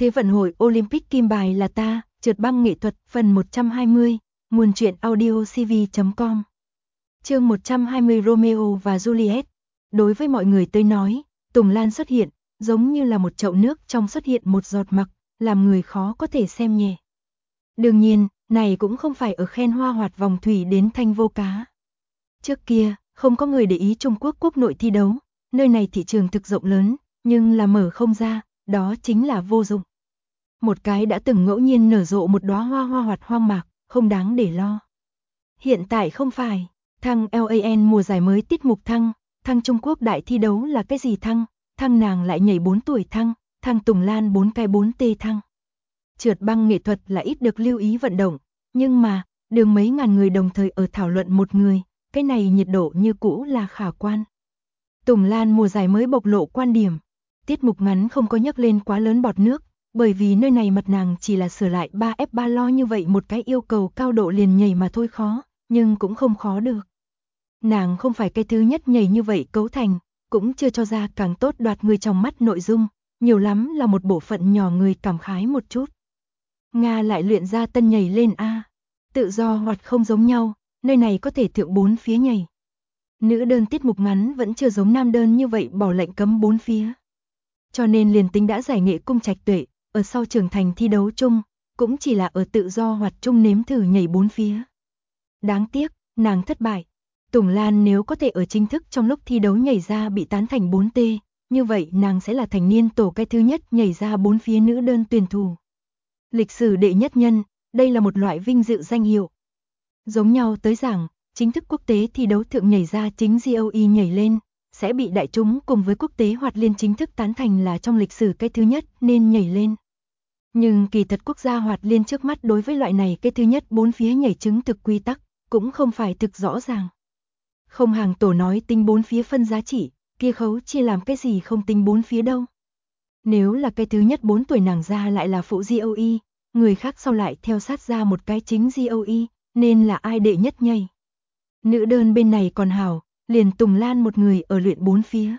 Thế vận hội Olympic kim bài là ta, trượt băng nghệ thuật phần 120, nguồn truyện audio cv.com. Chương 120 Romeo và Juliet. Đối với mọi người tôi nói, Tùng Lan xuất hiện, giống như là một chậu nước trong xuất hiện một giọt mặc, làm người khó có thể xem nhẹ. Đương nhiên, này cũng không phải ở khen hoa hoạt vòng thủy đến thanh vô cá. Trước kia, không có người để ý Trung Quốc quốc nội thi đấu, nơi này thị trường thực rộng lớn, nhưng là mở không ra, đó chính là vô dụng. Một cái đã từng ngẫu nhiên nở rộ một đóa hoa hoạt hoang mạc, không đáng để lo. Hiện tại không phải, thăng LAN mùa giải mới tiết mục thăng Trung Quốc đại thi đấu là cái gì thăng nàng lại nhảy 4 tuổi thăng Tùng Lan 4 cái 4T thăng. Trượt băng nghệ thuật là ít được lưu ý vận động, nhưng mà, đường mấy ngàn người đồng thời ở thảo luận một người, cái này nhiệt độ như cũ là khả quan. Tùng Lan mùa giải mới bộc lộ quan điểm, tiết mục ngắn không có nhắc lên quá lớn bọt nước, bởi vì nơi này mặt nàng chỉ là sửa lại 3F3 lo như vậy một cái yêu cầu cao độ liền nhảy mà thôi khó, nhưng cũng không khó được. Nàng không phải cái thứ nhất nhảy như vậy cấu thành, cũng chưa cho ra càng tốt đoạt người trong mắt nội dung, nhiều lắm là một bộ phận nhỏ người cảm khái một chút. Nga lại luyện ra tân nhảy lên A, tự do hoặc không giống nhau, nơi này có thể thượng 4 phía nhảy. Nữ đơn tiết mục ngắn vẫn chưa giống nam đơn như vậy bỏ lệnh cấm 4 phía. Cho nên liền tính đã giải nghệ cung trạch tuệ, ở sau trưởng thành thi đấu chung, cũng chỉ là ở tự do hoặc chung nếm thử nhảy 4 phía. Đáng tiếc, nàng thất bại. Tùng Lan nếu có thể ở chính thức trong lúc thi đấu nhảy ra bị tán thành 4T, như vậy nàng sẽ là thành niên tổ cái thứ nhất nhảy ra 4 phía nữ đơn tuyển thủ. Lịch sử đệ nhất nhân, đây là một loại vinh dự danh hiệu. Giống nhau tới giảng, chính thức quốc tế thi đấu thượng nhảy ra chính GOE nhảy lên, sẽ bị đại chúng cùng với quốc tế hoạt liên chính thức tán thành là trong lịch sử cái thứ nhất nên nhảy lên. Nhưng kỳ thật quốc gia hoạt liên trước mắt đối với loại này cái thứ nhất 4 phía nhảy chứng thực quy tắc, cũng không phải thực rõ ràng. Không hàng tổ nói tính 4 phía phân giá trị, kia khấu chia làm cái gì không tính 4 phía đâu. Nếu là cái thứ nhất 4 tuổi nàng ra lại là phụ GOE, người khác sau lại theo sát ra một cái chính GOE, nên là ai đệ nhất nhảy. Nữ đơn bên này còn hảo, liền Tùng Lan một người ở luyện 4 phía.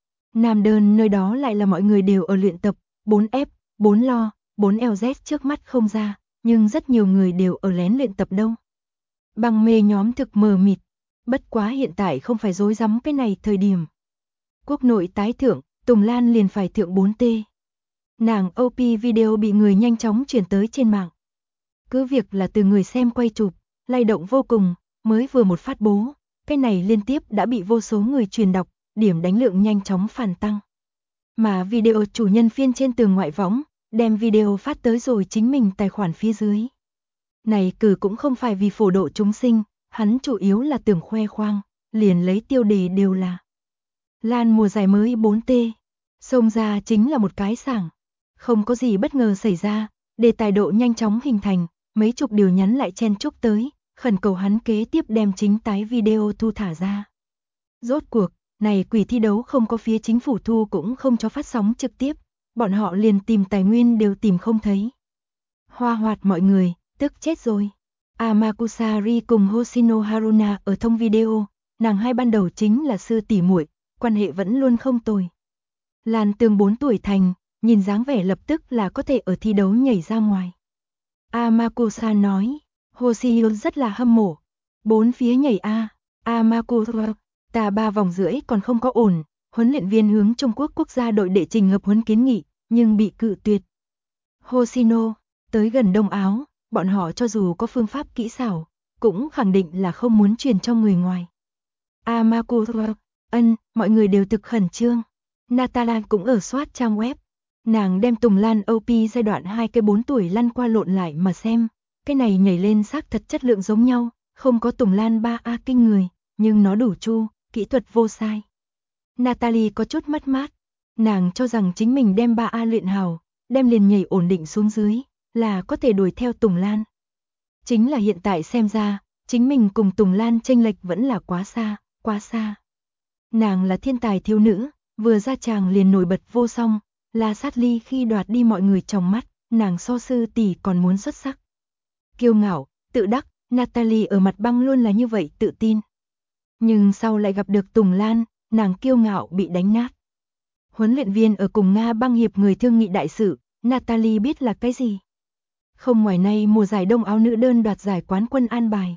Nam đơn nơi đó lại là mọi người đều ở luyện tập, 4F, 4 lo, 4 LZ trước mắt không ra, nhưng rất nhiều người đều ở lén luyện tập đâu. Băng mê nhóm thực mờ mịt, bất quá hiện tại không phải dối rắm cái này thời điểm. Quốc nội tái thượng, Tùng Lan liền phải thượng 4T. Nàng OP video bị người nhanh chóng chuyển tới trên mạng. Cứ việc là từ người xem quay chụp, lay động vô cùng, mới vừa một phát bố, cái này liên tiếp đã bị vô số người truyền đọc, điểm đánh lượng nhanh chóng phản tăng. Mà video chủ nhân phiên trên tường ngoại võng, đem video phát tới rồi chính mình tài khoản phía dưới. Này cử cũng không phải vì phổ độ chúng sinh, hắn chủ yếu là tưởng khoe khoang, liền lấy tiêu đề đều là Lan mùa giải mới 4T, xông ra chính là một cái sảng. Không có gì bất ngờ xảy ra, đề tài độ nhanh chóng hình thành, mấy chục điều nhắn lại chen chúc tới, khẩn cầu hắn kế tiếp đem chính tái video thu thả ra. Rốt cuộc, này quỷ thi đấu không có phía chính phủ thu cũng không cho phát sóng trực tiếp, bọn họ liền tìm tài nguyên đều tìm không thấy. Hoa hoạt mọi người, tức chết rồi. Amakusari cùng Hoshino Haruna ở thông video, nàng hai ban đầu chính là sư tỷ muội, quan hệ vẫn luôn không tồi. Lan Tương 4 tuổi thành, nhìn dáng vẻ lập tức là có thể ở thi đấu nhảy ra ngoài. Amakusa nói, Hoshino rất là hâm mộ. 4 phía nhảy A, Amakusa, ta 3 vòng rưỡi còn không có ổn, huấn luyện viên hướng Trung Quốc quốc gia đội đệ trình hợp huấn kiến nghị, nhưng bị cự tuyệt. Hoshino, tới gần Đông Áo, bọn họ cho dù có phương pháp kỹ xảo, cũng khẳng định là không muốn truyền cho người ngoài. Amakusa, mọi người đều thực khẩn trương. Natalia cũng ở soát trang web. Nàng đem Tùng Lan OP giai đoạn 2 cái 4 tuổi lăn qua lộn lại mà xem. Cái này nhảy lên xác thật chất lượng giống nhau, không có Tùng Lan 3A kinh người, nhưng nó đủ chu, kỹ thuật vô sai. Natalie có chút mất mát. Nàng cho rằng chính mình đem 3A luyện hào, đem liền nhảy ổn định xuống dưới, là có thể đuổi theo Tùng Lan. Chính là hiện tại xem ra, chính mình cùng Tùng Lan chênh lệch vẫn là quá xa, quá xa. Nàng là thiên tài thiếu nữ, vừa ra tràng liền nổi bật vô song, là sát ly khi đoạt đi mọi người trong mắt, nàng so sư tỷ còn muốn xuất sắc. Kiêu ngạo, tự đắc, Natalie ở mặt băng luôn là như vậy tự tin. Nhưng sau lại gặp được Tùng Lan, nàng kiêu ngạo bị đánh nát. Huấn luyện viên ở cùng Nga băng hiệp người thương nghị đại sự, Natalie biết là cái gì? Không ngoài nay mùa giải đông áo nữ đơn đoạt giải quán quân an bài.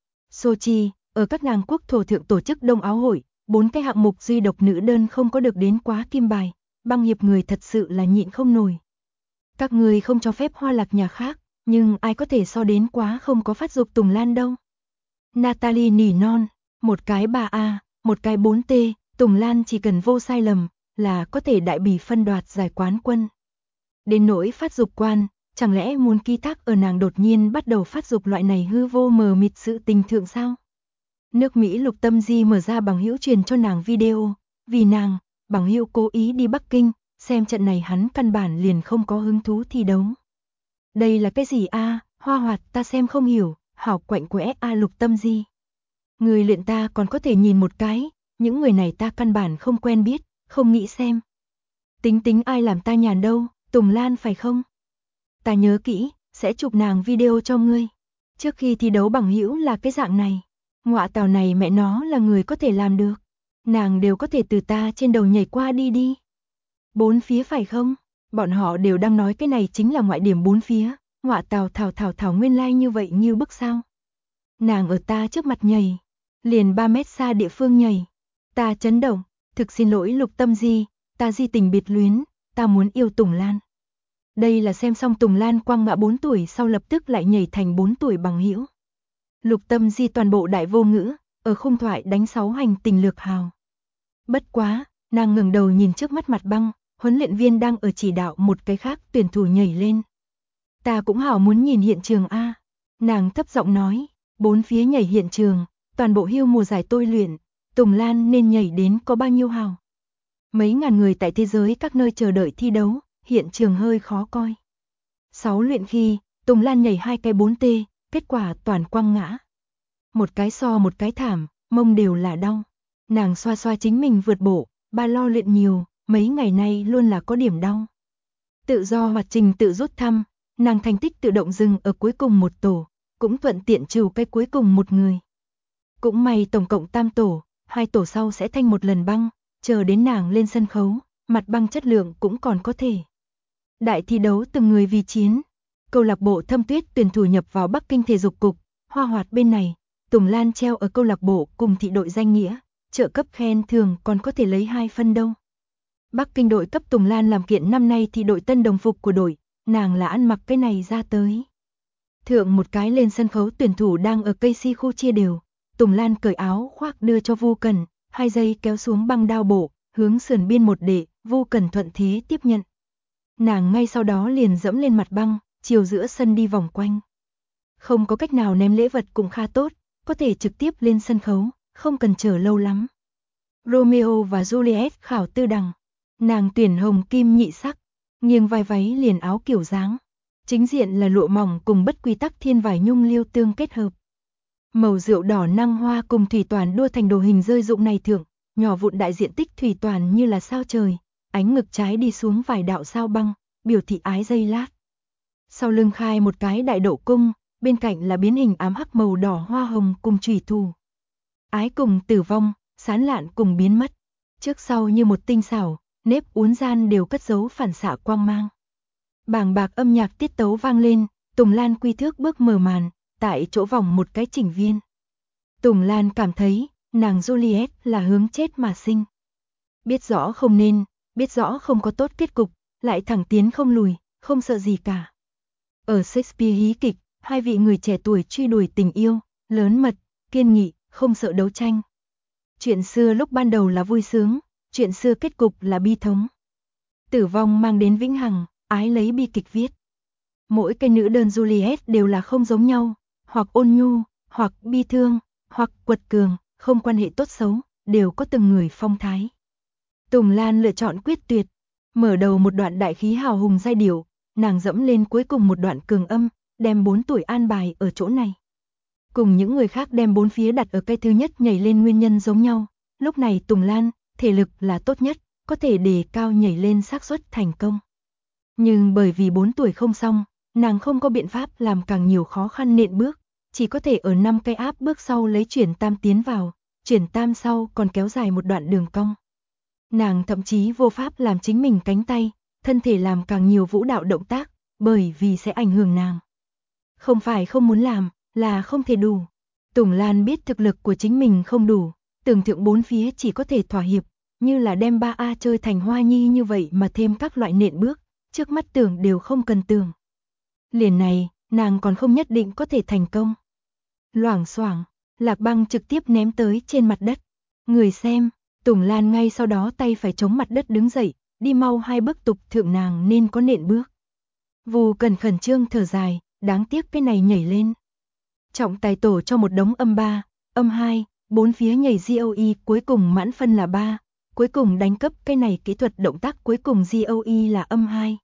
Sochi, ở các nàng quốc thổ thượng tổ chức đông áo hội, 4 cái hạng mục duy độc nữ đơn không có được đến quá kim bài, băng hiệp người thật sự là nhịn không nổi. Các người không cho phép hoa lạc nhà khác, nhưng ai có thể so đến quá không có phát dục Tùng Lan đâu. Natalie nỉ non, một cái 3A, một cái 4T, Tùng Lan chỉ cần vô sai lầm là có thể đại bỉ phân đoạt giải quán quân. Đến nỗi phát dục quan, chẳng lẽ muốn ký thác ở nàng đột nhiên bắt đầu phát dục loại này hư vô mờ mịt sự tình thượng sao? Nước Mỹ Lục Tâm Di mở ra bằng hữu truyền cho nàng video, vì nàng, bằng hữu cố ý đi Bắc Kinh, xem trận này hắn căn bản liền không có hứng thú thi đấu. Đây là cái gì a? Hoa hoạt ta xem không hiểu, hảo quạnh quẽ a Lục Tâm Di. Người luyện ta còn có thể nhìn một cái, những người này ta căn bản không quen biết, không nghĩ xem. Tính ai làm ta nhàn đâu, Tùng Lan phải không? Ta nhớ kỹ, sẽ chụp nàng video cho ngươi. Trước khi thi đấu bằng hữu là cái dạng này. Ngọa tào này mẹ nó là người có thể làm được. Nàng đều có thể từ ta trên đầu nhảy qua đi. Bốn phía phải không? Bọn họ đều đang nói cái này chính là ngoại điểm bốn phía. Ngọa tào thảo nguyên lai như vậy như bức sao. Nàng ở ta trước mặt nhảy. Liền 3 mét xa địa phương nhảy. Ta chấn động. Thực xin lỗi Lục Tâm Di. Ta di tình biệt luyến. Ta muốn yêu Tùng Lan. Đây là xem xong Tùng Lan quang ngã 4 tuổi sau lập tức lại nhảy thành 4 tuổi bằng hữu. Lục Tâm Di toàn bộ đại vô ngữ, ở khung thoại đánh 6 hành tình lược hào. Bất quá, nàng ngẩng đầu nhìn trước mắt mặt băng, huấn luyện viên đang ở chỉ đạo một cái khác tuyển thủ nhảy lên. Ta cũng hảo muốn nhìn hiện trường a. Nàng thấp giọng nói, 4 phía nhảy hiện trường, toàn bộ hưu mùa giải tôi luyện, Tùng Lan nên nhảy đến có bao nhiêu hào. Mấy ngàn người tại thế giới các nơi chờ đợi thi đấu, hiện trường hơi khó coi. 6 luyện khi, Tùng Lan nhảy 2 cái 4T, kết quả toàn quăng ngã. Một cái so một cái thảm, mông đều là đau. Nàng xoa xoa chính mình vượt bộ, ba lo luyện nhiều, mấy ngày nay luôn là có điểm đau. Tự do hoạt trình tự rút thăm, nàng thành tích tự động dừng ở cuối cùng một tổ, cũng thuận tiện trừ cái cuối cùng một người. Cũng may tổng cộng tam tổ, 2 tổ sau sẽ thanh một lần băng, chờ đến nàng lên sân khấu, mặt băng chất lượng cũng còn có thể. Đại thi đấu từng người vì chiến. Câu lạc bộ Thâm Tuyết tuyển thủ nhập vào Bắc Kinh thể dục cục, Hoa Hoạt bên này, Tùng Lan treo ở câu lạc bộ cùng thị đội danh nghĩa, trợ cấp khen thường còn có thể lấy 2 phân đâu. Bắc Kinh đội cấp Tùng Lan làm kiện năm nay thì đội tân đồng phục của đội, nàng là ăn mặc cái này ra tới. Thượng một cái lên sân khấu tuyển thủ đang ở cây si khu chia đều, Tùng Lan cởi áo khoác đưa cho Vu Cần, 2 giây kéo xuống băng đao bộ, hướng sườn biên một đệ, Vu Cần thuận thế tiếp nhận. Nàng ngay sau đó liền dẫm lên mặt băng, chiều giữa sân đi vòng quanh. Không có cách nào ném lễ vật cũng khá tốt, có thể trực tiếp lên sân khấu, không cần chờ lâu lắm. Romeo và Juliet khảo tư đằng. Nàng tuyển hồng kim nhị sắc, nghiêng vai váy liền áo kiểu dáng. Chính diện là lụa mỏng cùng bất quy tắc thiên vải nhung liêu tương kết hợp. Màu rượu đỏ năng hoa cùng thủy toàn đua thành đồ hình rơi rụng này thượng, nhỏ vụn đại diện tích thủy toàn như là sao trời, ánh ngực trái đi xuống vài đạo sao băng, biểu thị ái giây lát. Sau lưng khai một cái đại độ cung, bên cạnh là biến hình ám hắc màu đỏ hoa hồng cùng chủy thủ. Ái cùng tử vong, sán lạn cùng biến mất. Trước sau như một tinh xảo, nếp uốn gian đều cất giấu phản xạ quang mang. Bàng bạc âm nhạc tiết tấu vang lên, Tùng Lan quy thước bước mở màn, tại chỗ vòng một cái chỉnh viên. Tùng Lan cảm thấy, nàng Juliet là hướng chết mà sinh. Biết rõ không nên, biết rõ không có tốt kết cục, lại thẳng tiến không lùi, không sợ gì cả. Ở Shakespeare hí kịch, 2 vị người trẻ tuổi truy đuổi tình yêu, lớn mật, kiên nghị, không sợ đấu tranh. Chuyện xưa lúc ban đầu là vui sướng, chuyện xưa kết cục là bi thống. Tử vong mang đến vĩnh hằng, ái lấy bi kịch viết. Mỗi cái nữ đơn Juliet đều là không giống nhau, hoặc ôn nhu, hoặc bi thương, hoặc quật cường, không quan hệ tốt xấu, đều có từng người phong thái. Tùng Lan lựa chọn quyết tuyệt, mở đầu một đoạn đại khí hào hùng giai điệu, nàng dẫm lên cuối cùng một đoạn cường âm, đem 4 tuổi an bài ở chỗ này. Cùng những người khác đem 4 phía đặt ở cây thứ nhất nhảy lên nguyên nhân giống nhau, lúc này Tùng Lan, thể lực là tốt nhất, có thể đề cao nhảy lên xác suất thành công. Nhưng bởi vì 4 tuổi không xong, nàng không có biện pháp làm càng nhiều khó khăn nện bước, chỉ có thể ở 5 cây áp bước sau lấy chuyển tam tiến vào, chuyển tam sau còn kéo dài một đoạn đường cong. Nàng thậm chí vô pháp làm chính mình cánh tay, thân thể làm càng nhiều vũ đạo động tác, bởi vì sẽ ảnh hưởng nàng. Không phải không muốn làm, là không thể đủ. Tùng Lan biết thực lực của chính mình không đủ, tưởng tượng bốn phía chỉ có thể thỏa hiệp, như là đem 3A chơi thành Hoa Nhi như vậy mà thêm các loại nện bước, trước mắt tưởng đều không cần tưởng. Liền này, nàng còn không nhất định có thể thành công. Loảng xoảng, Lạc Băng trực tiếp ném tới trên mặt đất. Người xem, Tùng Lan ngay sau đó tay phải chống mặt đất đứng dậy, đi mau 2 bước tục thượng nàng nên có nện bước. Vu Cần khẩn trương thở dài, đáng tiếc cái này nhảy lên. Trọng tài tổ cho một đống âm 3, âm 2, 4 phía nhảy GOE cuối cùng mãn phân là 3, cuối cùng đánh cấp cái này kỹ thuật động tác cuối cùng GOE là âm 2.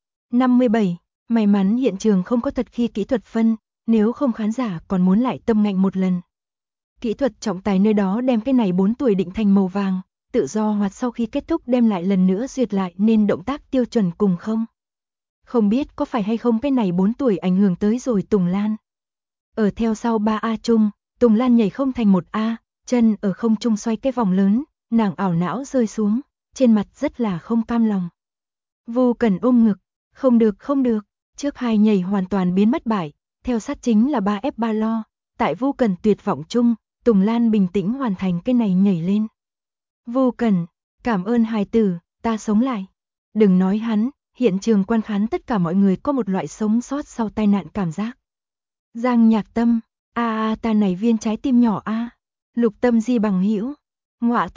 57, may mắn hiện trường không có thật khi kỹ thuật phân, nếu không khán giả còn muốn lại tâm ngạnh một lần. Kỹ thuật trọng tài nơi đó đem cái này 4 tuổi định thành màu vàng, tự do hoặc sau khi kết thúc đem lại lần nữa duyệt lại nên động tác tiêu chuẩn cùng không. Không biết có phải hay không cái này 4 tuổi ảnh hưởng tới rồi Tùng Lan. Ở theo sau 3A chung, Tùng Lan nhảy không thành 1A, chân ở không trung xoay cái vòng lớn, nàng ảo não rơi xuống, trên mặt rất là không cam lòng. Vu Cần ôm ngực, không được, trước 2 nhảy hoàn toàn biến mất bại, theo sát chính là 3F3 lo, tại Vu Cần tuyệt vọng chung, Tùng Lan bình tĩnh hoàn thành cái này nhảy lên. Vu Cần, cảm ơn hài tử, ta sống lại. Đừng nói hắn, hiện trường quan khán tất cả mọi người có một loại sống sót sau tai nạn cảm giác. Giang Nhạc Tâm, ta này viên trái tim nhỏ a. Lục Tâm Di bằng hữu, ngọa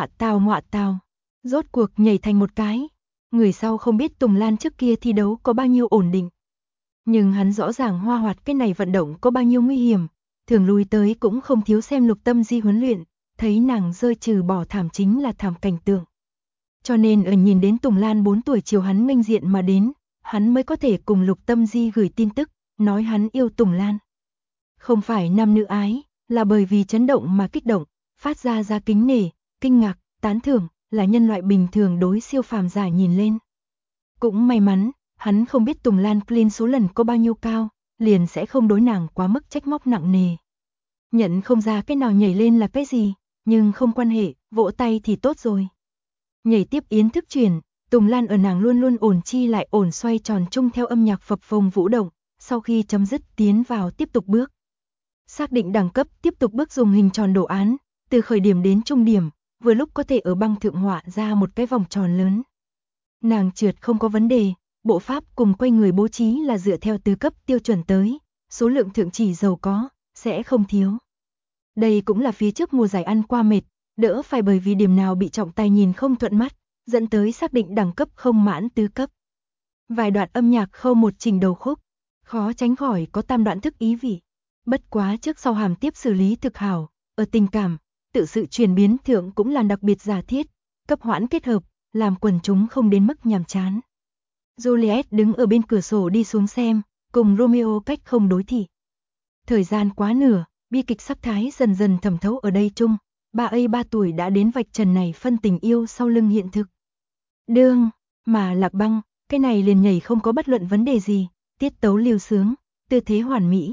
tào. Rốt cuộc nhảy thành một cái. Người sau không biết Tùng Lan trước kia thi đấu có bao nhiêu ổn định. Nhưng hắn rõ ràng hoa hoạt cái này vận động có bao nhiêu nguy hiểm, thường lui tới cũng không thiếu xem Lục Tâm Di huấn luyện, thấy nàng rơi trừ bỏ thảm chính là thảm cảnh tượng. Cho nên ở nhìn đến Tùng Lan 4 tuổi chiều hắn nghênh diện mà đến, hắn mới có thể cùng Lục Tâm Di gửi tin tức, nói hắn yêu Tùng Lan. Không phải nam nữ ái, là bởi vì chấn động mà kích động, phát ra kính nể, kinh ngạc, tán thưởng, là nhân loại bình thường đối siêu phàm giả nhìn lên. Cũng may mắn, hắn không biết Tùng Lan clean số lần có bao nhiêu cao, liền sẽ không đối nàng quá mức trách móc nặng nề. Nhận không ra cái nào nhảy lên là cái gì, nhưng không quan hệ, vỗ tay thì tốt rồi. Nhảy tiếp yến thức chuyển, Tùng Lan ở nàng luôn luôn ổn chi lại ổn xoay tròn chung theo âm nhạc phập phồng vũ động, sau khi chấm dứt tiến vào tiếp tục bước. Xác định đẳng cấp tiếp tục bước dùng hình tròn đồ án, từ khởi điểm đến trung điểm, vừa lúc có thể ở băng thượng họa ra một cái vòng tròn lớn. Nàng trượt không có vấn đề, bộ pháp cùng quay người bố trí là dựa theo tứ cấp tiêu chuẩn tới, số lượng thượng chỉ giàu có, sẽ không thiếu. Đây cũng là phía trước mùa giải ăn qua mệt, đỡ phải bởi vì điểm nào bị trọng tài nhìn không thuận mắt, dẫn tới xác định đẳng cấp không mãn tứ cấp. Vài đoạn âm nhạc khâu một trình đầu khúc, khó tránh khỏi có tam đoạn thức ý vị. Bất quá trước sau hàm tiếp xử lý thực hảo, ở tình cảm, tự sự chuyển biến thượng cũng là đặc biệt giả thiết, cấp hoãn kết hợp, làm quần chúng không đến mức nhàm chán. Juliet đứng ở bên cửa sổ đi xuống xem, cùng Romeo cách không đối thị. Thời gian quá nửa, bi kịch sắc thái dần dần thẩm thấu ở đây chung, 3 tuổi đã đến vạch trần này phân tình yêu sau lưng hiện thực. Đương, mà Lạc Băng, cái này liền nhảy không có bất luận vấn đề gì, tiết tấu lưu sướng, tư thế hoàn mỹ.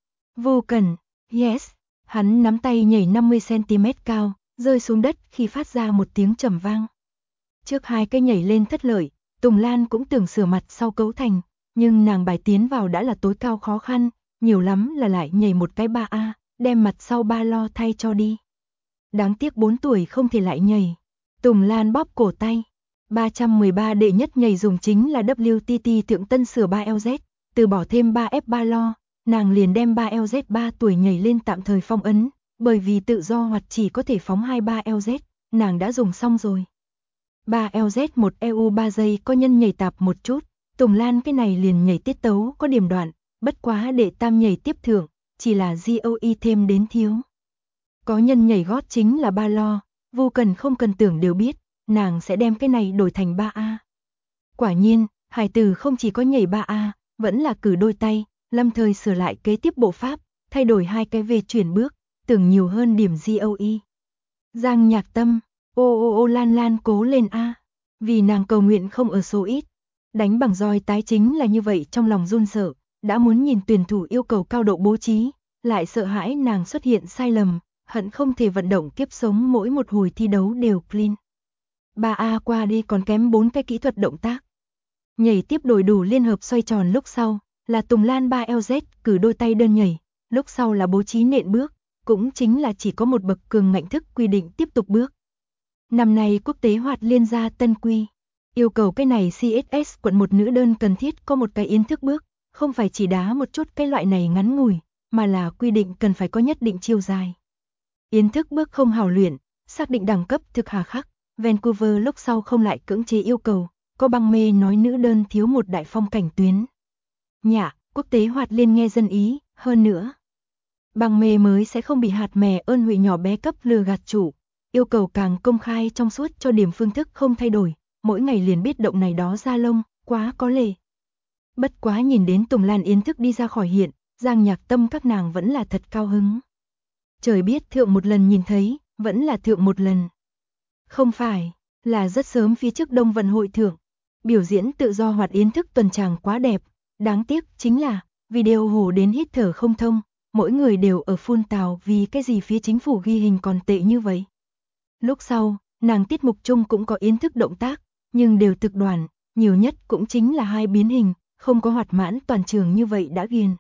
Vô cần, yes, hắn nắm tay nhảy 50cm cao, rơi xuống đất khi phát ra một tiếng trầm vang. Trước 2 cái nhảy lên thất lợi, Tùng Lan cũng tưởng sửa mặt sau cấu thành, nhưng nàng bài tiến vào đã là tối cao khó khăn, nhiều lắm là lại nhảy một cái 3A, đem mặt sau 3 lo thay cho đi. Đáng tiếc 4 tuổi không thể lại nhảy. Tùng Lan bóp cổ tay. 313 đệ nhất nhảy dùng chính là WTT thượng tân sửa 3LZ, từ bỏ thêm 3F3 lo, nàng liền đem 3LZ 3 tuổi nhảy lên tạm thời phong ấn, bởi vì tự do hoặc chỉ có thể phóng 23LZ, nàng đã dùng xong rồi. 3LZ 1 EU 3 giây có nhân nhảy tạp một chút, Tùng Lan cái này liền nhảy tiết tấu có điểm đoạn, bất quá để tam nhảy tiếp thượng, chỉ là GOE thêm đến thiếu. Có nhân nhảy gót chính là 3 lo, vô cần không cần tưởng đều biết, nàng sẽ đem cái này đổi thành 3A. Quả nhiên, hải tử không chỉ có nhảy 3A, vẫn là cử đôi tay, lâm thời sửa lại kế tiếp bộ pháp, thay đổi 2 cái về chuyển bước, tưởng nhiều hơn điểm GOE. Giang Nhạc Tâm, ô Lan cố lên A, vì nàng cầu nguyện không ở số ít. Đánh bằng roi tái chính là như vậy trong lòng run sợ, đã muốn nhìn tuyển thủ yêu cầu cao độ bố trí, lại sợ hãi nàng xuất hiện sai lầm, hận không thể vận động kiếp sống mỗi một hồi thi đấu đều clean. 3A qua đi còn kém 4 cái kỹ thuật động tác. Nhảy tiếp đổi đủ liên hợp xoay tròn, lúc sau là Tùng Lan 3LZ cử đôi tay đơn nhảy, lúc sau là bố trí nện bước, cũng chính là chỉ có một bậc cường ngạnh thức quy định tiếp tục bước. Năm nay quốc tế hoạt liên gia tân quy, yêu cầu cái này CSS quận 1 nữ đơn cần thiết có một cái yến thức bước, không phải chỉ đá một chút cái loại này ngắn ngủi, mà là quy định cần phải có nhất định chiều dài. Yến thức bước không hảo luyện, xác định đẳng cấp thực hà khắc, Vancouver lúc sau không lại cưỡng chế yêu cầu, có băng mê nói nữ đơn thiếu một đại phong cảnh tuyến. Nhạ, quốc tế hoạt liên nghe dân ý, hơn nữa. Băng mê mới sẽ không bị hạt mè ơn hụy nhỏ bé cấp lừa gạt chủ, yêu cầu càng công khai trong suốt cho điểm phương thức không thay đổi, mỗi ngày liền biết động này đó ra lông, quá có lệ. Bất quá nhìn đến Tùng Lan yến thức đi ra khỏi hiện, Giang Nhạc Tâm các nàng vẫn là thật cao hứng. Trời biết thượng một lần nhìn thấy, vẫn là thượng một lần. Không phải, là rất sớm phía trước Đông Vận hội thượng, biểu diễn tự do hoạt yến thức tuần tràng quá đẹp, đáng tiếc chính là, video hồ đến hít thở không thông, mỗi người đều ở phun tào vì cái gì phía chính phủ ghi hình còn tệ như vậy. Lúc sau, nàng tiết mục chung cũng có yến thức động tác, nhưng đều thực đoàn, nhiều nhất cũng chính là 2 biến hình, không có hoạt mãn toàn trường như vậy đã ghiền.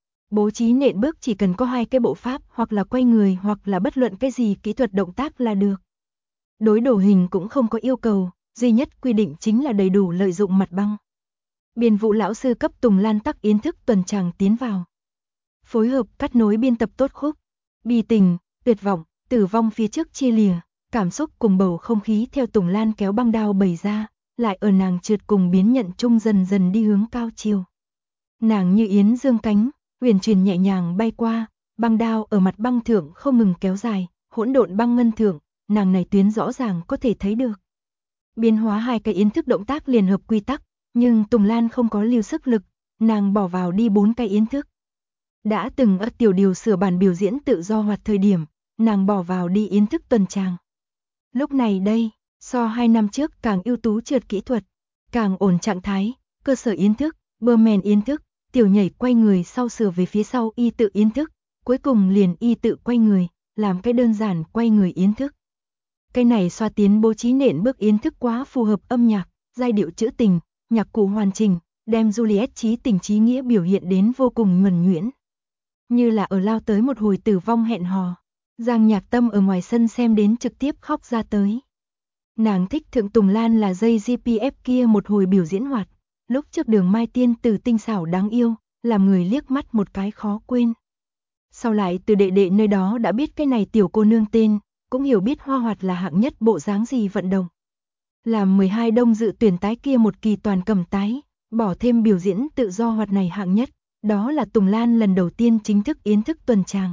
Bố trí nện bước chỉ cần có 2 cái bộ pháp hoặc là quay người hoặc là bất luận cái gì kỹ thuật động tác là được. Đối đổ hình cũng không có yêu cầu, duy nhất quy định chính là đầy đủ lợi dụng mặt băng. Biên vụ lão sư cấp Tùng Lan tắc yến thức tuần tràng tiến vào. Phối hợp cắt nối biên tập tốt khúc, bi tình, tuyệt vọng, tử vong phía trước chia lìa, cảm xúc cùng bầu không khí theo Tùng Lan kéo băng đao bày ra, lại ở nàng trượt cùng biến nhận chung dần dần đi hướng cao chiều. Nàng như yến dương cánh, huyền chuyển nhẹ nhàng bay qua, băng đao ở mặt băng thượng không ngừng kéo dài, hỗn độn băng ngân thượng, nàng này tuyến rõ ràng có thể thấy được. Biến hóa 2 cái yến thức động tác liền hợp quy tắc, nhưng Tùng Lan không có lưu sức lực, nàng bỏ vào đi 4 cái yến thức. Đã từng ở tiểu điều sửa bản biểu diễn tự do hoạt thời điểm, nàng bỏ vào đi yến thức tuần tràng. Lúc này đây, so 2 năm trước càng ưu tú trượt kỹ thuật, càng ổn trạng thái, cơ sở yến thức, bơ mèn yến thức, tiểu nhảy quay người sau sửa về phía sau y tự yến thức, cuối cùng liền y tự quay người, làm cái đơn giản quay người yến thức. Cái này xoa tiến bố trí nện bước yến thức quá phù hợp âm nhạc, giai điệu trữ tình, nhạc cụ hoàn chỉnh, đem Juliet trí tình trí nghĩa biểu hiện đến vô cùng nhuần nhuyễn. Như là ở lao tới một hồi tử vong hẹn hò, Giang Nhạc Tâm ở ngoài sân xem đến trực tiếp khóc ra tới. Nàng thích thượng Tùng Lan là dây GPF kia một hồi biểu diễn hoạt, lúc trước Đường Mai Tiên Tử tinh xảo đáng yêu, làm người liếc mắt một cái khó quên. Sau lại từ đệ đệ nơi đó đã biết cái này tiểu cô nương tên, cũng hiểu biết hoa hoạt là hạng nhất bộ dáng gì vận động. Làm 12 đông dự tuyển tái kia một kỳ toàn cầm tái, bỏ thêm biểu diễn tự do hoạt này hạng nhất, đó là Tùng Lan lần đầu tiên chính thức yến thức tuần tràng.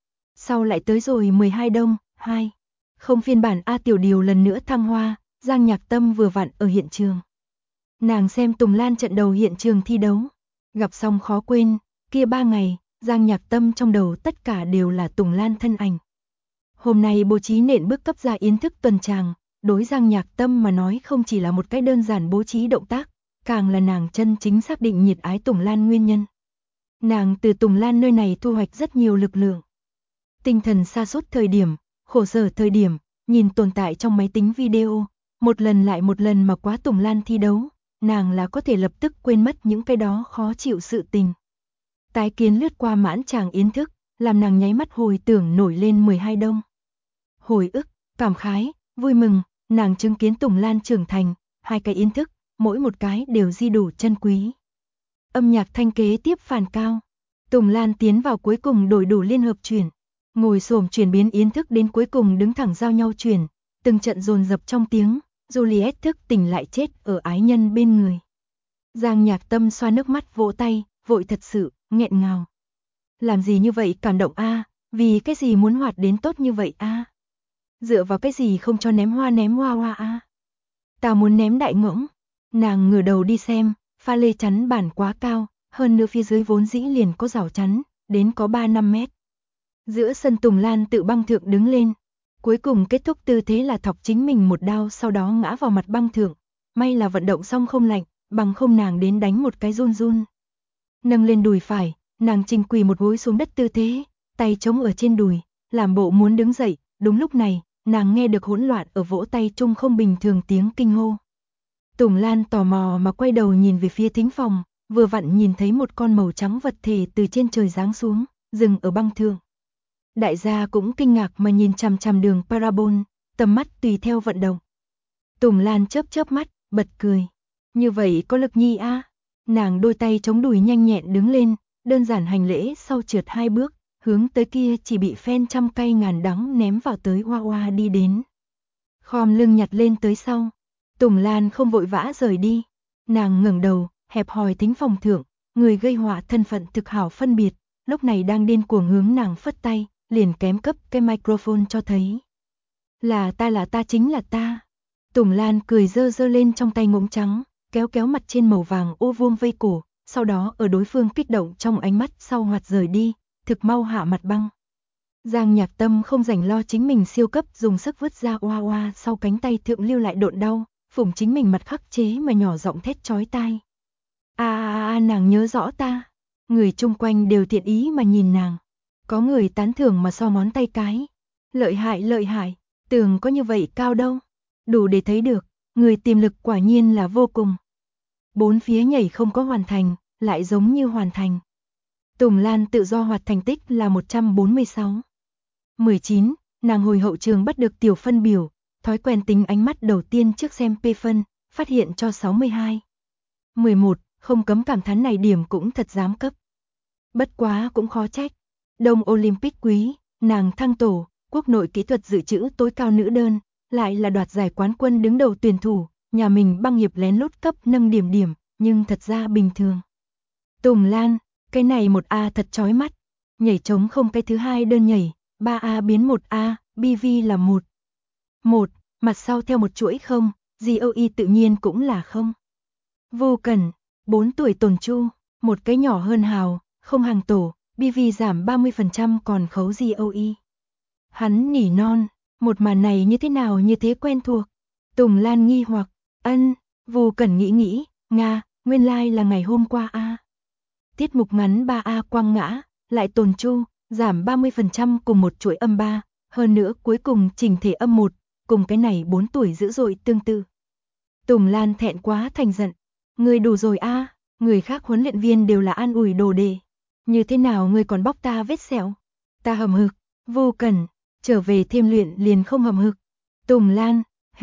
Sau lại tới rồi 12 đông, 2. Không phiên bản A tiểu điều lần nữa thăng hoa, Giang Nhạc Tâm vừa vặn ở hiện trường. Nàng xem Tùng Lan trận đầu hiện trường thi đấu, gặp xong khó quên, kia 3 ngày, Giang Nhạc Tâm trong đầu tất cả đều là Tùng Lan thân ảnh. Hôm nay bố trí nện bước cấp ra yến thức tuần tràng, đối Giang Nhạc Tâm mà nói không chỉ là một cái đơn giản bố trí động tác, càng là nàng chân chính xác định nhiệt ái Tùng Lan nguyên nhân. Nàng từ Tùng Lan nơi này thu hoạch rất nhiều lực lượng. Tinh thần sa sút thời điểm, khổ sở thời điểm, nhìn tồn tại trong máy tính video, một lần lại một lần mà quá Tùng Lan thi đấu, nàng là có thể lập tức quên mất những cái đó khó chịu sự tình. Tái kiến lướt qua mãn tràng yến thức, làm nàng nháy mắt hồi tưởng nổi lên 12 đông. Hồi ức, cảm khái, vui mừng, nàng chứng kiến Tùng Lan trưởng thành, 2 cái yến thức, mỗi một cái đều di đủ chân quý. Âm nhạc thanh kế tiếp phản cao, Tùng Lan tiến vào cuối cùng đổi đủ liên hợp chuyển, ngồi xổm chuyển biến yến thức đến cuối cùng đứng thẳng giao nhau chuyển, từng trận dồn dập trong tiếng, Juliet thức tỉnh lại chết ở ái nhân bên người. Giang Nhạc Tâm xoa nước mắt vỗ tay, vội thật sự, nghẹn ngào. Làm gì như vậy cảm động a, vì cái gì muốn hoạt đến tốt như vậy a? Dựa vào cái gì không cho ném hoa a? Ta muốn ném đại ngỗng. Nàng ngửa đầu đi xem, pha lê chắn bản quá cao, hơn nữa phía dưới vốn dĩ liền có rào chắn, đến có 3-5 mét. Giữa sân Tùng Lan tự băng thượng đứng lên, cuối cùng kết thúc tư thế là thọc chính mình một đao sau đó ngã vào mặt băng thượng. May là vận động xong không lạnh, bằng không nàng đến đánh một cái run run. Nâng lên đùi phải, nàng trình quỳ một gối xuống đất tư thế, tay chống ở trên đùi, làm bộ muốn đứng dậy, đúng lúc này, nàng nghe được hỗn loạn ở vỗ tay chung không bình thường tiếng kinh hô. Tùng Lan tò mò mà quay đầu nhìn về phía thính phòng, vừa vặn nhìn thấy một con màu trắng vật thể từ trên trời giáng xuống, dừng ở băng thượng. Đại gia cũng kinh ngạc mà nhìn chằm chằm đường parabol, tầm mắt tùy theo vận động. Tùng Lan chớp chớp mắt, bật cười. Như vậy có lực nhi a. Nàng đôi tay chống đùi nhanh nhẹn đứng lên, đơn giản hành lễ sau trượt 2 bước, hướng tới kia chỉ bị phen trăm cây ngàn đắng ném vào tới Hoa Hoa đi đến. Khom lưng nhặt lên tới sau. Tùng Lan không vội vã rời đi. Nàng ngẩng đầu, hẹp hòi thính phòng thượng, người gây họa thân phận thực hảo phân biệt, lúc này đang điên cuồng hướng nàng phất tay, liền kém cấp cái microphone cho thấy. Là ta chính là ta. Tùng Lan cười dơ dơ lên trong tay ngỗng trắng, kéo kéo mặt trên màu vàng ô vuông vây cổ, sau đó ở đối phương kích động trong ánh mắt sau hoạt rời đi, thực mau hạ mặt băng. Giang Nhạc Tâm không rảnh lo chính mình siêu cấp dùng sức vứt ra Hoa Hoa sau cánh tay thượng lưu lại độn đau, phủng chính mình mặt khắc chế mà nhỏ giọng thét chói tai. Nàng nhớ rõ ta. Người chung quanh đều thiện ý mà nhìn nàng. Có người tán thưởng mà so món tay cái. Lợi hại, tưởng có như vậy cao đâu. Đủ để thấy được, người tiềm lực quả nhiên là vô cùng. Bốn phía nhảy không có hoàn thành, lại giống như hoàn thành. Tùng Lan tự do hoạt thành tích là 146. 19, nàng hồi hậu trường bắt được tiểu phân biểu, thói quen tính ánh mắt đầu tiên trước xem P phân, phát hiện cho 62. 11, không cấm cảm thán này điểm cũng thật dám cấp. Bất quá cũng khó trách. Đông Olympic quý, nàng thăng tổ, quốc nội kỹ thuật dự trữ tối cao nữ đơn, lại là đoạt giải quán quân đứng đầu tuyển thủ, nhà mình băng nghiệp lén lút cấp nâng điểm, nhưng thật ra bình thường. Tùng Lan, cái này 1A thật chói mắt, nhảy trống không cái thứ hai đơn nhảy, 3A biến 1A, BV là 1. Mặt sau theo một chuỗi không, GOE tự nhiên cũng là không. Vô Cẩn, 4 tuổi Tồn Chu, một cái nhỏ hơn hào, không hàng tổ, BV giảm 30% còn khấu GOE. Hắn nỉ non, một màn này như thế nào như thế quen thuộc. Tùng Lan nghi hoặc, Vô Cẩn nghĩ, Nga, nguyên lai là ngày hôm qua a. Tiết mục ngắn 3A quăng ngã, lại Tồn Chu, giảm 30% cùng một chuỗi âm 3, hơn nữa cuối cùng chỉnh thể âm 1, cùng cái này 4 tuổi dữ dội tương tự. Tùng Lan thẹn quá thành giận, người đủ rồi a, người khác huấn luyện viên đều là an ủi đồ đề. Như thế nào người còn bóc ta vết sẹo? Ta hầm hực, Vô Cẩn, trở về thêm luyện liền không hầm hực. Tùng Lan,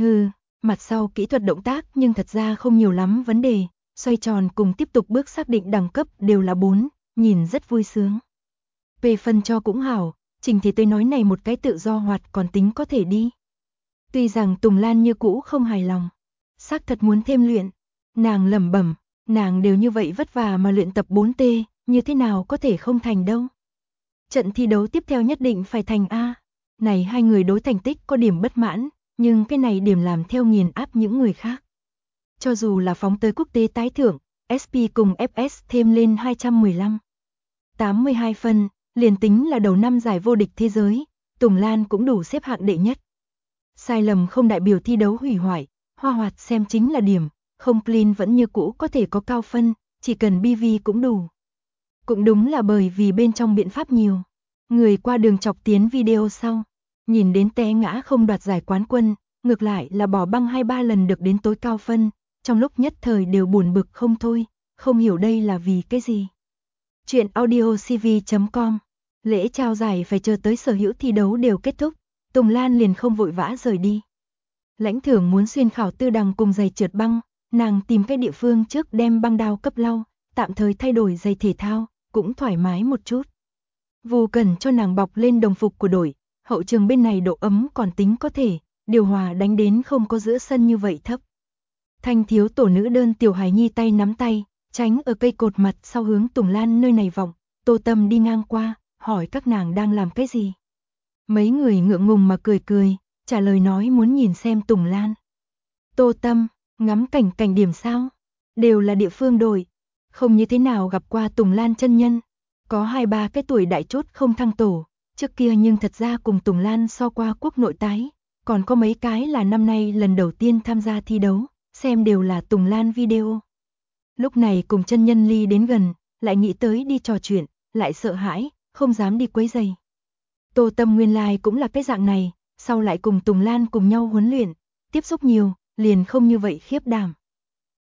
mặt sau kỹ thuật động tác nhưng thật ra không nhiều lắm vấn đề, xoay tròn cùng tiếp tục bước xác định đẳng cấp đều là 4, nhìn rất vui sướng. P phân cho cũng hảo, Trình Thế tôi nói này một cái tự do hoạt còn tính có thể đi. Tuy rằng Tùng Lan như cũ không hài lòng, xác thật muốn thêm luyện, nàng lẩm bẩm, nàng đều như vậy vất vả mà luyện tập 4T, như thế nào có thể không thành đâu. Trận thi đấu tiếp theo nhất định phải thành A. Này hai người đối thành tích có điểm bất mãn, nhưng cái này điểm làm theo nghiền áp những người khác. Cho dù là phóng tới quốc tế tái thưởng, SP cùng FS thêm lên 215. 82 phân, liền tính là đầu năm giải vô địch thế giới, Tùng Lan cũng đủ xếp hạng đệ nhất. Sai lầm không đại biểu thi đấu hủy hoại, hoa hoạt xem chính là điểm, không clean vẫn như cũ có thể có cao phân, chỉ cần BV cũng đủ. Cũng đúng là bởi vì bên trong biện pháp nhiều. Người qua đường chọc tiến video sau, nhìn đến té ngã không đoạt giải quán quân, ngược lại là bỏ băng 2-3 lần được đến tối cao phân, trong lúc nhất thời đều buồn bực không thôi, không hiểu đây là vì cái gì. Chuyện audiocv.com, lễ trao giải phải chờ tới sở hữu thi đấu đều kết thúc, Tùng Lan liền không vội vã rời đi. Lãnh thưởng muốn xuyên khảo tư đằng cùng giày trượt băng, nàng tìm cái địa phương trước đem băng đao cấp lau, tạm thời thay đổi giày thể thao, cũng thoải mái một chút. Vô Cần cho nàng bọc lên đồng phục của đội, hậu trường bên này độ ấm còn tính có thể, điều hòa đánh đến không có giữa sân như vậy thấp. Thanh thiếu tổ nữ đơn Tiểu Hải Nhi tay nắm tay, tránh ở cây cột mặt sau hướng Tùng Lan nơi này vọng, Tô Tâm đi ngang qua, hỏi các nàng đang làm cái gì. Mấy người ngượng ngùng mà cười, trả lời nói muốn nhìn xem Tùng Lan. Tô Tâm, ngắm cảnh điểm sao? Đều là địa phương đội, không như thế nào gặp qua Tùng Lan chân nhân. Có 2-3 cái tuổi đại chốt không thăng tổ, trước kia nhưng thật ra cùng Tùng Lan so qua quốc nội tái, còn có mấy cái là năm nay lần đầu tiên tham gia thi đấu, xem đều là Tùng Lan video. Lúc này cùng chân nhân ly đến gần, lại nghĩ tới đi trò chuyện, lại sợ hãi, không dám đi quấy giày. Tô Tâm nguyên lai cũng là cái dạng này, sau lại cùng Tùng Lan cùng nhau huấn luyện, tiếp xúc nhiều, liền không như vậy khiếp đảm.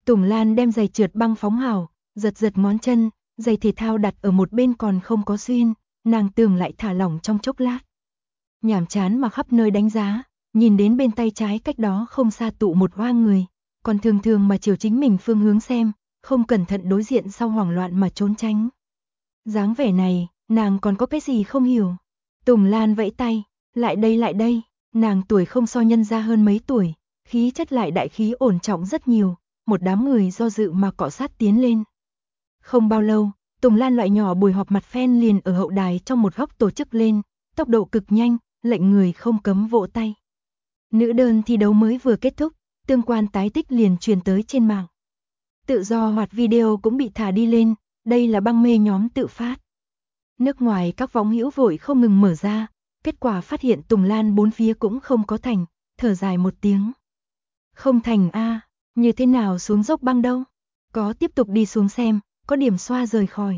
Tùng Lan đem giày trượt băng phóng hào, giật giật ngón chân, giày thể thao đặt ở một bên còn không có xuyên, nàng tưởng lại thả lỏng trong chốc lát. Nhàm chán mà khắp nơi đánh giá, nhìn đến bên tay trái cách đó không xa tụ một hoa người, còn thường thường mà chiều chính mình phương hướng xem, không cẩn thận đối diện sau hoảng loạn mà trốn tránh. Dáng vẻ này, nàng còn có cái gì không hiểu. Tùng Lan vẫy tay, lại đây, nàng tuổi không so nhân ra hơn mấy tuổi, khí chất lại đại khí ổn trọng rất nhiều, một đám người do dự mà cọ sát tiến lên. Không bao lâu, Tùng Lan loại nhỏ buổi họp mặt fan liền ở hậu đài trong một góc tổ chức lên, tốc độ cực nhanh, lệnh người không cấm vỗ tay. Nữ đơn thi đấu mới vừa kết thúc, tương quan tái tích liền truyền tới trên mạng. Tự do hoạt video cũng bị thả đi lên, đây là băng mê nhóm tự phát. Nước ngoài các võng hữu vội không ngừng mở ra, kết quả phát hiện Tùng Lan bốn phía cũng không có thành, thở dài một tiếng. Không thành a, như thế nào xuống dốc băng đâu? Có tiếp tục đi xuống xem, có điểm xoa rời khỏi.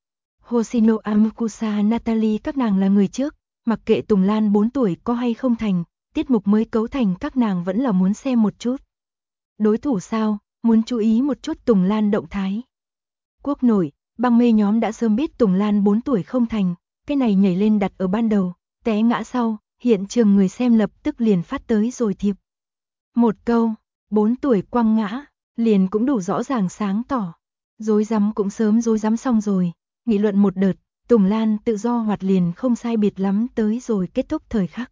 Hoshino Amukusa Natalie các nàng là người trước, mặc kệ Tùng Lan 4 tuổi có hay không thành, tiết mục mới cấu thành các nàng vẫn là muốn xem một chút. Đối thủ sao, muốn chú ý một chút Tùng Lan động thái. Quốc nội, băng mê nhóm đã sớm biết Tùng Lan 4 tuổi không thành, cái này nhảy lên đặt ở ban đầu, té ngã sau, hiện trường người xem lập tức liền phát tới rồi thiệp. Một câu, 4 tuổi quăng ngã, liền cũng đủ rõ ràng sáng tỏ. Rối rắm cũng sớm rối rắm xong rồi, nghị luận một đợt, Tùng Lan tự do hoạt liền không sai biệt lắm tới rồi kết thúc thời khắc.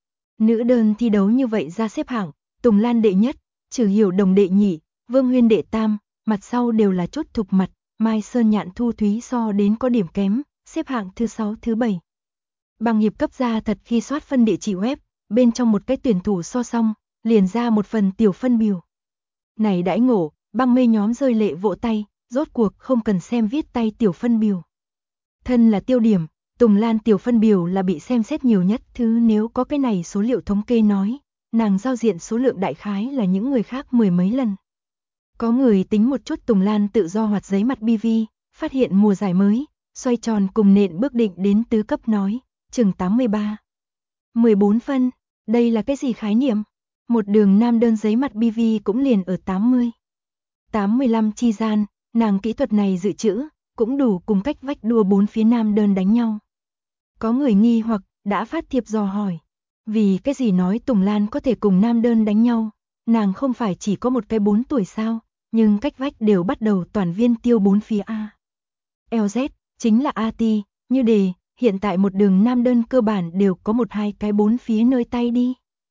Nữ đơn thi đấu như vậy ra xếp hạng, Tùng Lan đệ nhất, Trừ Hiểu Đồng đệ nhị, Vương Huyên đệ tam, mặt sau đều là chốt thục mặt, Mai Sơn Nhạn Thu Thúy so đến có điểm kém, xếp hạng thứ 6 thứ 7. Bằng hiệp cấp ra thật khi soát phân địa chỉ web, bên trong một cái tuyển thủ so xong, liền ra một phần tiểu phân biểu. Này đãi ngộ, băng mê nhóm rơi lệ vỗ tay, rốt cuộc không cần xem viết tay tiểu phân biểu. Thân là tiêu điểm, Tùng Lan tiểu phân biểu là bị xem xét nhiều nhất, thứ nếu có cái này số liệu thống kê nói, nàng giao diện số lượng đại khái là những người khác 10 mấy lần. Có người tính một chút Tùng Lan tự do hoạt giấy mặt BV, phát hiện mùa giải mới, xoay tròn cùng nện bước định đến tứ cấp nói, chừng 83. 14 phân, đây là cái gì khái niệm? Một đường nam đơn giấy mặt BV cũng liền ở 80. 85 chi gian, nàng kỹ thuật này dự trữ, cũng đủ cùng cách vách đua bốn phía nam đơn đánh nhau. Có người nghi hoặc, đã phát thiệp dò hỏi. Vì cái gì nói Tùng Lan có thể cùng nam đơn đánh nhau? Nàng không phải chỉ có một cái 4 tuổi sao, nhưng cách vách đều bắt đầu toàn viên tiêu bốn phía A. LZ, chính là AT, như đề, hiện tại một đường nam đơn cơ bản đều có một hai cái bốn phía nơi tay đi.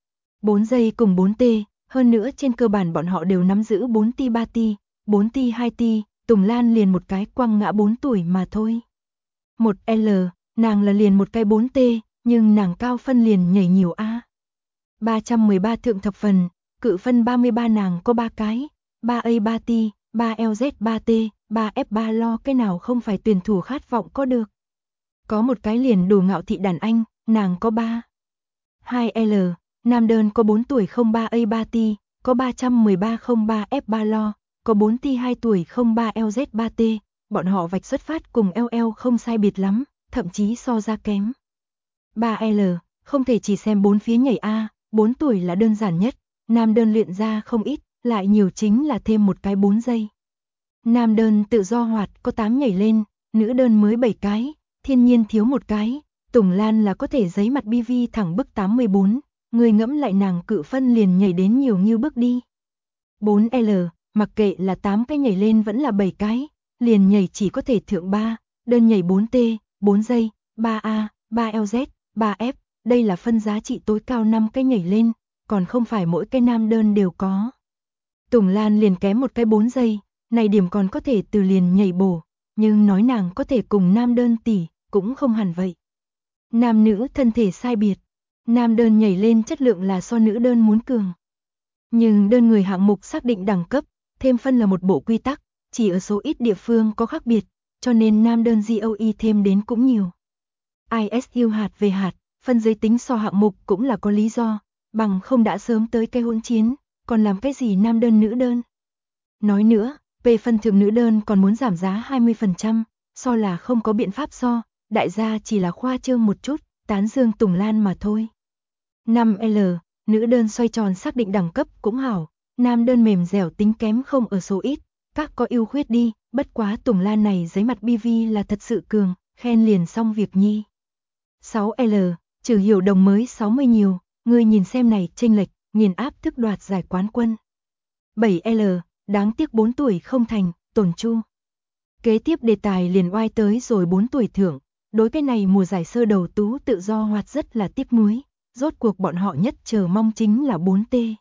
4 giây cùng 4T, hơn nữa trên cơ bản bọn họ đều nắm giữ 4T 3T, 4T 2T, Tùng Lan liền một cái quăng ngã 4 tuổi mà thôi. Một L, nàng là liền một cái 4T, nhưng nàng cao phân liền nhảy nhiều A. 313 thượng thập phần, cự phân 33 nàng có 3 cái, 3A 3T, 3LZ 3T, 3F3 lo cái nào không phải tuyển thủ khát vọng có được. Có một cái liền đủ ngạo thị đàn anh, nàng có 3. 2L, nam đơn có 4 tuổi 03A 3T, có 313 03F3 lo, có 4T 2 tuổi 03 LZ 3T, bọn họ vạch xuất phát cùng LL không sai biệt lắm, thậm chí so ra kém. 3L, không thể chỉ xem bốn phía nhảy A, 4 tuổi là đơn giản nhất, nam đơn luyện ra không ít, lại nhiều chính là thêm một cái 4 giây. Nam đơn tự do hoạt có 8 nhảy lên, nữ đơn mới 7 cái, thiên nhiên thiếu một cái, Tùng Lan là có thể giấy mặt BV thẳng bức 84, người ngẫm lại nàng cự phân liền nhảy đến nhiều như bước đi. 4L, mặc kệ là 8 cái nhảy lên vẫn là 7 cái, liền nhảy chỉ có thể thượng 3, đơn nhảy 4T, 4 giây, 3A, 3LZ, 3F, đây là phân giá trị tối cao 5 cái nhảy lên, còn không phải mỗi cái nam đơn đều có. Tùng Lan liền kém một cái 4 giây, này điểm còn có thể từ liền nhảy bổ, nhưng nói nàng có thể cùng nam đơn tỷ, cũng không hẳn vậy. Nam nữ thân thể sai biệt, nam đơn nhảy lên chất lượng là so nữ đơn muốn cường. Nhưng đơn người hạng mục xác định đẳng cấp, thêm phân là một bộ quy tắc, chỉ ở số ít địa phương có khác biệt, cho nên nam đơn GOE thêm đến cũng nhiều. ISU hạt về hạt, phân giới tính so hạng mục cũng là có lý do, bằng không đã sớm tới cái hỗn chiến, còn làm cái gì nam đơn nữ đơn. Nói nữa, về phân thượng nữ đơn còn muốn giảm giá 20%, so là không có biện pháp so, đại gia chỉ là khoa trương một chút, tán dương Tùng Lan mà thôi. 5L, nữ đơn xoay tròn xác định đẳng cấp cũng hảo, Nam đơn mềm dẻo tính kém không ở số ít, các có ưu khuyết đi, bất quá Tùng Lan này giấy mặt BV là thật sự cường, khen liền xong việc nhi. 6L, Trừ Hiểu Đồng mới 60 nhiều, ngươi nhìn xem này chênh lệch, nghiền áp thức đoạt giải quán quân. 7L, đáng tiếc 4 tuổi không thành, Tồn Chu. Kế tiếp đề tài liền oai tới rồi 4 tuổi thưởng, đối cái này mùa giải sơ đầu tú tự do hoạt rất là tiếc nuối, rốt cuộc bọn họ nhất chờ mong chính là 4T.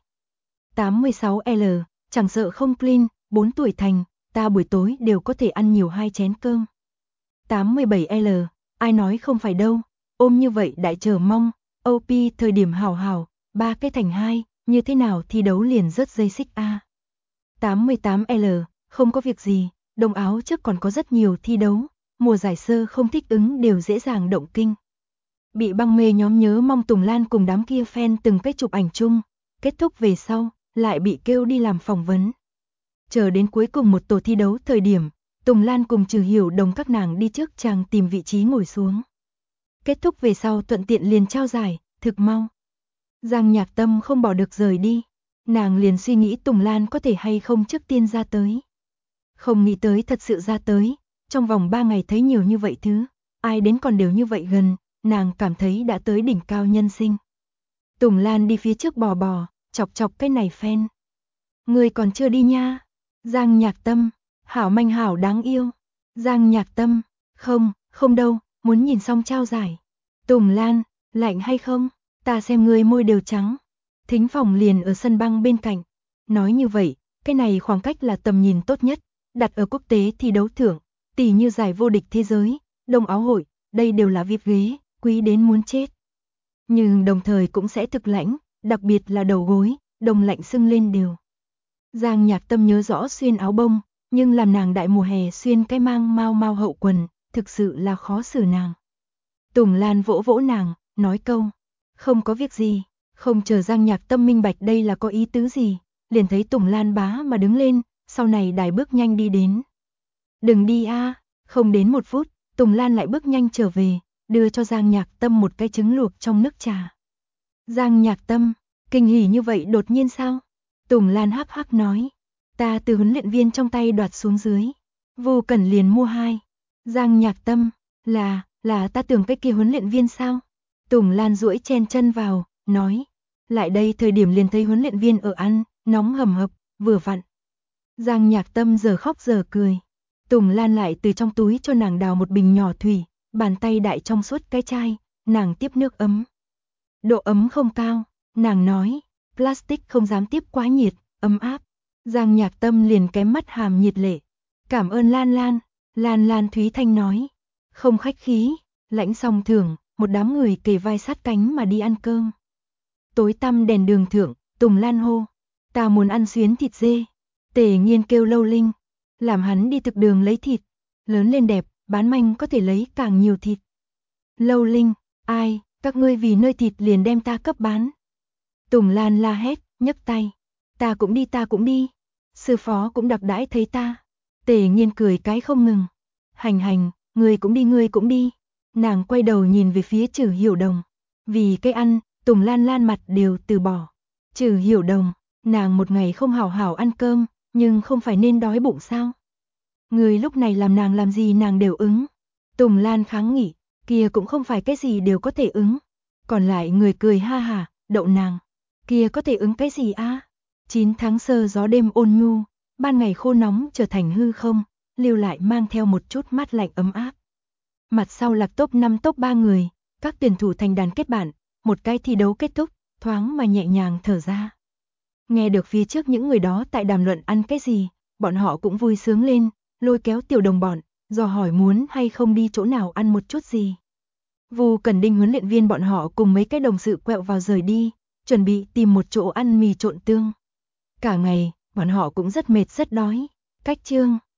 86L, chẳng sợ không clean, 4 tuổi thành, ta buổi tối đều có thể ăn nhiều 2 chén cơm. 87L, ai nói không phải đâu, ôm như vậy đại chờ mong, OP thời điểm hào hào, 3 cái thành 2, như thế nào thi đấu liền rớt dây xích A. 88L, không có việc gì, Đông Áo trước còn có rất nhiều thi đấu, mùa giải sơ không thích ứng đều dễ dàng động kinh. Bị băng mê nhóm nhớ mong Tùng Lan cùng đám kia fan từng cái chụp ảnh chung, kết thúc về sau, lại bị kêu đi làm phỏng vấn. Chờ đến cuối cùng một tổ thi đấu thời điểm, Tùng Lan cùng Trừ Hiểu Đồng các nàng đi trước chàng tìm vị trí ngồi xuống. Kết thúc về sau thuận tiện liền trao giải, thực mau. Giang Nhạc Tâm không bỏ được rời đi, nàng liền suy nghĩ Tùng Lan có thể hay không trước tiên ra tới. Không nghĩ tới thật sự ra tới, trong vòng 3 ngày thấy nhiều như vậy thứ, ai đến còn đều như vậy gần, nàng cảm thấy đã tới đỉnh cao nhân sinh. Tùng Lan đi phía trước bò bò, chọc chọc cái này fan. Người còn chưa đi nha. Giang Nhạc Tâm, hảo manh hảo đáng yêu. Giang Nhạc Tâm, không đâu, muốn nhìn xong trao giải. Tùng Lan, lạnh hay không? Ta xem người môi đều trắng. Thính Phòng liền ở sân băng bên cạnh. Nói như vậy, cái này khoảng cách là tầm nhìn tốt nhất, đặt ở quốc tế thi đấu thưởng, tỷ như giải vô địch thế giới, Đông Áo hội, đây đều là VIP ghế, quý đến muốn chết. Nhưng đồng thời cũng sẽ thực lãnh, đặc biệt là đầu gối, đông lạnh sưng lên đều. Giang Nhạc Tâm nhớ rõ xuyên áo bông, nhưng làm nàng đại mùa hè xuyên cái mang mau mau hậu quần, thực sự là khó xử nàng. Tùng Lan vỗ vỗ nàng, nói câu, không có việc gì, không chờ Giang Nhạc Tâm minh bạch đây là có ý tứ gì, liền thấy Tùng Lan bá mà đứng lên, sau này đài bước nhanh đi đến. Đừng đi a, không đến 1 phút, Tùng Lan lại bước nhanh trở về, đưa cho Giang Nhạc Tâm một cái trứng luộc trong nước trà. Giang Nhạc Tâm, kinh hỉ như vậy đột nhiên sao? Tùng Lan hắc hắc nói, ta từ huấn luyện viên trong tay đoạt xuống dưới, Vô Cẩn liền mua 2. Giang Nhạc Tâm, là ta tưởng cái kia huấn luyện viên sao? Tùng Lan duỗi chen chân vào, nói, lại đây thời điểm liền thấy huấn luyện viên ở ăn, nóng hầm hập, vừa vặn. Giang Nhạc Tâm giờ khóc giờ cười. Tùng Lan lại từ trong túi cho nàng đào một bình nhỏ thủy, bàn tay đại trong suốt cái chai, nàng tiếp nước ấm. Độ ấm không cao, nàng nói, plastic không dám tiếp quá nhiệt, ấm áp. Giang Nhạc Tâm liền kém mắt hàm nhiệt lệ. Cảm ơn Lan Lan, Lan Lan Thúy Thanh nói. Không khách khí, lãnh xong thưởng, một đám người kề vai sát cánh mà đi ăn cơm. Tối tăm đèn đường thượng, Tùng Lan hô, ta muốn ăn xuyến thịt dê. Tề Nghiên kêu Lâu Linh, làm hắn đi thực đường lấy thịt, lớn lên đẹp, bán manh có thể lấy càng nhiều thịt. Lâu Linh, ai, các ngươi vì nơi thịt liền đem ta cấp bán. Tùng Lan la hét, nhấc tay, ta cũng đi, sư phó cũng đặc đãi thấy ta. Tề Nghiên cười cái không ngừng, hành, ngươi cũng đi. Nàng quay đầu nhìn về phía Trừ Hiểu Đồng, vì cái ăn, Tùng Lan mặt đều từ bỏ. Trừ Hiểu Đồng, nàng một ngày không hảo hảo ăn cơm, nhưng không phải nên đói bụng sao? Người lúc này làm nàng làm gì nàng đều ứng. Tùng Lan kháng nghị, kia cũng không phải cái gì đều có thể ứng. Còn lại người cười ha hả, đậu nàng. Kia có thể ứng cái gì a? 9 tháng sơ gió đêm ôn nhu, ban ngày khô nóng trở thành hư không, lưu lại mang theo một chút mát lạnh ấm áp. Mặt sau là top 5 top 3 người, các tuyển thủ thành đàn kết bạn, một cái thi đấu kết thúc, thoáng mà nhẹ nhàng thở ra. Nghe được phía trước những người đó tại đàm luận ăn cái gì, bọn họ cũng vui sướng lên, lôi kéo tiểu đồng bọn, dò hỏi muốn hay không đi chỗ nào ăn một chút gì. Vu Cẩn Đinh huấn luyện viên bọn họ cùng mấy cái đồng sự quẹo vào rời đi, chuẩn bị tìm một chỗ ăn mì trộn tương. Cả ngày, bọn họ cũng rất mệt rất đói. Cách chương